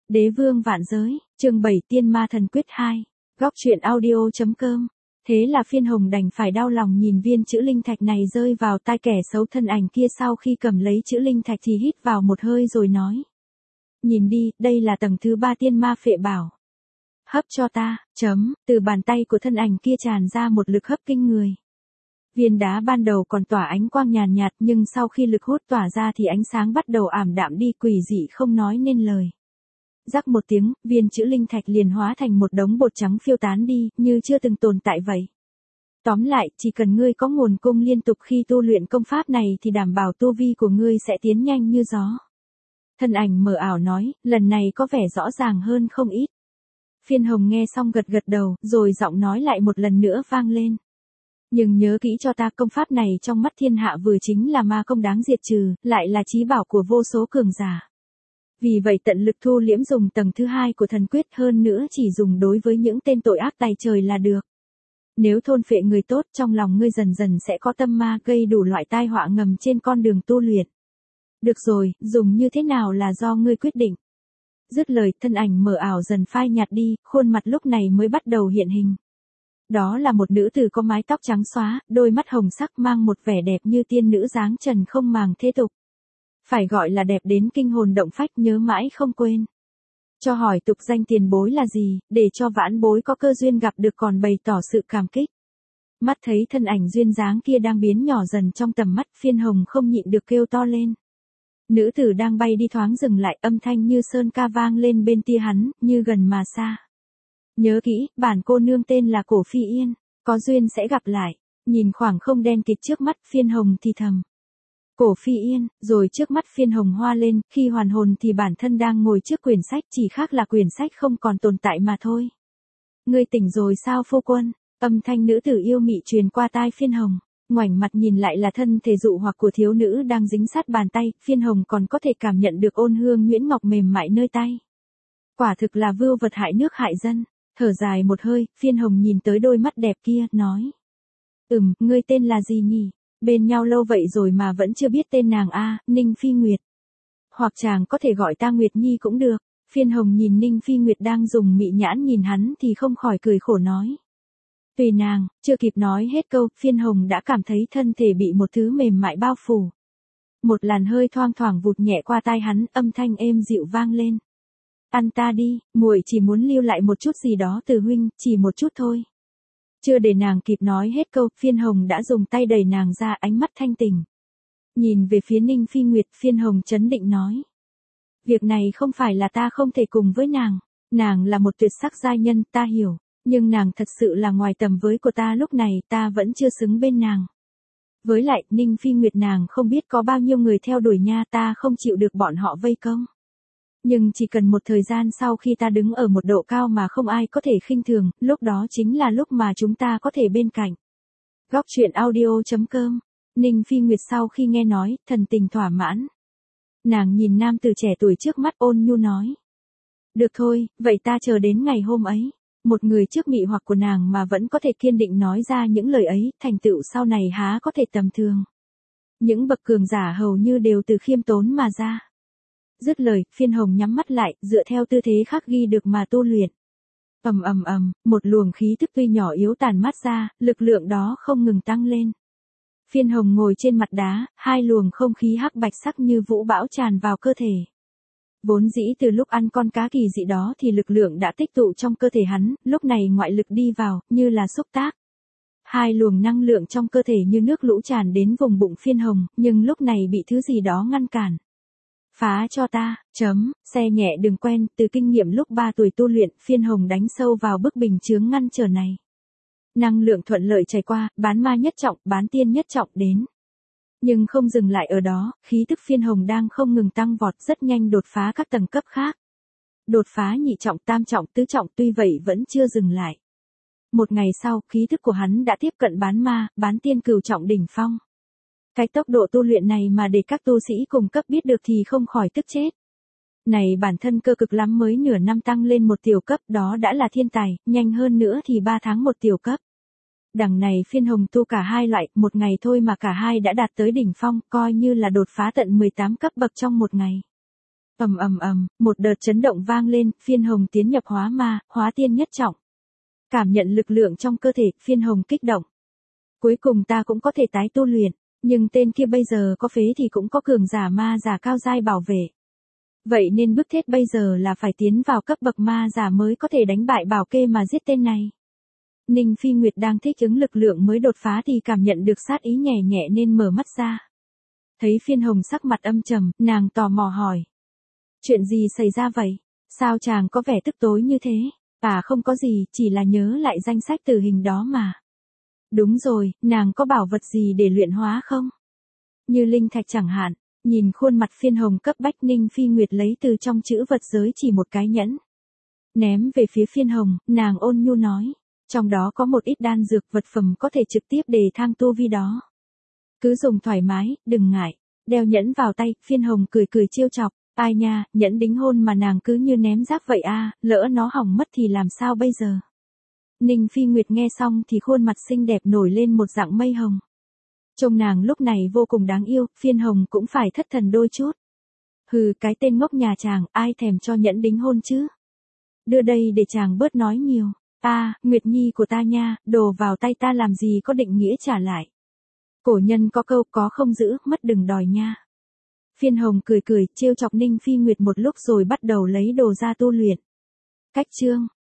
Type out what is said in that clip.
Đế vương vạn giới, chương 7 Tiên ma thần quyết 2, góc truyện audio.com. Thế là Phiên Hồng đành phải đau lòng nhìn viên chữ linh thạch này rơi vào tai kẻ xấu. Thân ảnh kia sau khi cầm lấy chữ linh thạch thì hít vào một hơi rồi nói. Nhìn đi, đây là tầng thứ 3 tiên ma phệ bảo. Hấp cho ta, từ bàn tay của thân ảnh kia tràn ra một lực hấp kinh người. Viên đá ban đầu còn tỏa ánh quang nhàn nhạt nhưng sau khi lực hút tỏa ra thì ánh sáng bắt đầu ảm đạm đi, quỷ dị không nói nên lời. Rắc một tiếng, viên chữ linh thạch liền hóa thành một đống bột trắng phiêu tán đi, như chưa từng tồn tại vậy. Tóm lại, chỉ cần ngươi có nguồn cung liên tục khi tu luyện công pháp này thì đảm bảo tu vi của ngươi sẽ tiến nhanh như gió. Thân ảnh mờ ảo nói, lần này có vẻ rõ ràng hơn không ít. Phiên Hồng nghe xong gật gật đầu, rồi giọng nói lại một lần nữa vang lên. Nhưng nhớ kỹ cho ta, công pháp này trong mắt thiên hạ vừa chính là ma công đáng diệt trừ, lại là chí bảo của vô số cường giả. Vì vậy tận lực thu liễm dùng tầng thứ 2 của thần quyết, hơn nữa chỉ dùng đối với những tên tội ác tày trời là được. Nếu thôn phệ người tốt, trong lòng ngươi dần dần sẽ có tâm ma gây đủ loại tai họa ngầm trên con đường tu luyện. Được rồi, dùng như thế nào là do ngươi quyết định. Dứt lời, thân ảnh mờ ảo dần phai nhạt đi, khuôn mặt lúc này mới bắt đầu hiện hình. Đó là một nữ tử có mái tóc trắng xóa, đôi mắt hồng sắc, mang một vẻ đẹp như tiên nữ dáng trần không màng thế tục. Phải gọi là đẹp đến kinh hồn động phách, nhớ mãi không quên. Cho hỏi tục danh tiền bối là gì, để cho vãn bối có cơ duyên gặp được còn bày tỏ sự cảm kích. Mắt thấy thân ảnh duyên dáng kia đang biến nhỏ dần trong tầm mắt, Phiên Hồng không nhịn được kêu to lên. Nữ tử đang bay đi thoáng dừng lại, âm thanh như sơn ca vang lên bên tai hắn, như gần mà xa. Nhớ kỹ, bản cô nương tên là Cổ Phi Yên, có duyên sẽ gặp lại. Nhìn khoảng không đen kịt trước mắt, Phiên Hồng thì thầm. Cổ Phi Yên, rồi trước mắt Phiên Hồng hoa lên, khi hoàn hồn thì bản thân đang ngồi trước quyển sách, chỉ khác là quyển sách không còn tồn tại mà thôi. Ngươi tỉnh rồi sao phu quân? Âm thanh nữ tử yêu mị truyền qua tai Phiên Hồng. Ngoảnh mặt nhìn lại là thân thể dụ hoặc của thiếu nữ đang dính sát bàn tay, Phiên Hồng còn có thể cảm nhận được ôn hương nhuyễn ngọc mềm mại nơi tay. Quả thực là vưu vật hại nước hại dân. Thở dài một hơi, Phiên Hồng nhìn tới đôi mắt đẹp kia, nói. Ngươi tên là gì nhỉ? Bên nhau lâu vậy rồi mà vẫn chưa biết tên nàng a. Ninh Phi Nguyệt. Hoặc chàng có thể gọi ta Nguyệt Nhi cũng được. Phiên Hồng nhìn Ninh Phi Nguyệt đang dùng mị nhãn nhìn hắn thì không khỏi cười khổ nói. Tùy nàng, chưa kịp nói hết câu, Phiên Hồng đã cảm thấy thân thể bị một thứ mềm mại bao phủ. Một làn hơi thoang thoảng vụt nhẹ qua tai hắn, âm thanh êm dịu vang lên. Ăn ta đi, muội chỉ muốn lưu lại một chút gì đó từ huynh, chỉ một chút thôi. Chưa để nàng kịp nói hết câu, Phiên Hồng đã dùng tay đẩy nàng ra, ánh mắt thanh tình. Nhìn về phía Ninh Phi Nguyệt, Phiên Hồng trấn định nói. Việc này không phải là ta không thể cùng với nàng là một tuyệt sắc giai nhân, ta hiểu, nhưng nàng thật sự là ngoài tầm với của ta, lúc này ta vẫn chưa xứng bên nàng. Với lại, Ninh Phi Nguyệt nàng không biết có bao nhiêu người theo đuổi nha, ta không chịu được bọn họ vây công. Nhưng chỉ cần một thời gian sau khi ta đứng ở một độ cao mà không ai có thể khinh thường, lúc đó chính là lúc mà chúng ta có thể bên cạnh. Góc truyện audio.com. Ninh Phi Nguyệt sau khi nghe nói, thần tình thỏa mãn. Nàng nhìn nam tử trẻ tuổi trước mắt ôn nhu nói. Được thôi, vậy ta chờ đến ngày hôm ấy. Một người trước mị hoặc của nàng mà vẫn có thể kiên định nói ra những lời ấy, thành tựu sau này há có thể tầm thường. Những bậc cường giả hầu như đều từ khiêm tốn mà ra. Dứt lời, Phiên Hồng nhắm mắt lại, dựa theo tư thế khắc ghi được mà tu luyện. Một luồng khí tức tuy nhỏ yếu tản mát ra, lực lượng đó không ngừng tăng lên. Phiên Hồng ngồi trên mặt đá, hai luồng không khí hắc bạch sắc như vũ bão tràn vào cơ thể. Vốn dĩ từ lúc ăn con cá kỳ dị đó thì lực lượng đã tích tụ trong cơ thể hắn, lúc này ngoại lực đi vào, như là xúc tác. Hai luồng năng lượng trong cơ thể như nước lũ tràn đến vùng bụng Phiên Hồng, nhưng lúc này bị thứ gì đó ngăn cản. Phá cho ta, xe nhẹ đường quen, từ kinh nghiệm lúc 3 tuổi tu luyện, Phiên Hồng đánh sâu vào bức bình chướng ngăn trở này. Năng lượng thuận lợi chảy qua, bán ma nhất trọng, bán tiên nhất trọng đến. Nhưng không dừng lại ở đó, khí tức Phiên Hồng đang không ngừng tăng vọt, rất nhanh đột phá các tầng cấp khác. Đột phá nhị trọng, tam trọng, tứ trọng, tuy vậy vẫn chưa dừng lại. Một ngày sau, khí tức của hắn đã tiếp cận bán ma, bán tiên cửu trọng đỉnh phong. Cái tốc độ tu luyện này mà để các tu sĩ cùng cấp biết được thì không khỏi tức chết. Này bản thân cơ cực lắm, mới nửa năm tăng lên một tiểu cấp, đó đã là thiên tài, nhanh hơn nữa thì 3 tháng một tiểu cấp. Đằng này Phiên Hồng tu cả hai loại, một ngày thôi mà cả hai đã đạt tới đỉnh phong, coi như là đột phá tận 18 cấp bậc trong một ngày. Một đợt chấn động vang lên, Phiên Hồng tiến nhập hóa ma, hóa tiên nhất trọng. Cảm nhận lực lượng trong cơ thể, Phiên Hồng kích động. Cuối cùng ta cũng có thể tái tu luyện, nhưng tên kia bây giờ có phế thì cũng có cường giả ma giả cao giai bảo vệ. Vậy nên bức thiết bây giờ là phải tiến vào cấp bậc ma giả mới có thể đánh bại Bảo Kê mà giết tên này. Ninh Phi Nguyệt đang thích ứng lực lượng mới đột phá thì cảm nhận được sát ý nhẹ nhẹ nên mở mắt ra. Thấy Phiên Hồng sắc mặt âm trầm, nàng tò mò hỏi. Chuyện gì xảy ra vậy? Sao chàng có vẻ tức tối như thế? Không có gì, chỉ là nhớ lại danh sách tử hình đó mà. Đúng rồi, nàng có bảo vật gì để luyện hóa không? Như linh thạch chẳng hạn. Nhìn khuôn mặt Phiên Hồng cấp bách, Ninh Phi Nguyệt lấy từ trong chữ vật giới chỉ một cái nhẫn. Ném về phía Phiên Hồng, nàng ôn nhu nói. Trong đó có một ít đan dược vật phẩm có thể trực tiếp đề thăng tu vi đó. Cứ dùng thoải mái, đừng ngại. Đeo nhẫn vào tay, Phiên Hồng cười cười trêu chọc. Ai nha, nhẫn đính hôn mà nàng cứ như ném rác vậy lỡ nó hỏng mất thì làm sao bây giờ? Ninh Phi Nguyệt nghe xong thì khuôn mặt xinh đẹp nổi lên một dạng mây hồng. Trông nàng lúc này vô cùng đáng yêu, Phiên Hồng cũng phải thất thần đôi chút. Hừ, cái tên ngốc nhà chàng, ai thèm cho nhẫn đính hôn chứ? Đưa đây để chàng bớt nói nhiều. Nguyệt Nhi của ta nha, đồ vào tay ta làm gì có định nghĩa trả lại. Cổ nhân có câu có không giữ, mất đừng đòi nha. Phiên Hồng cười cười, trêu chọc Ninh Phi Nguyệt một lúc rồi bắt đầu lấy đồ ra tu luyện. Cách chương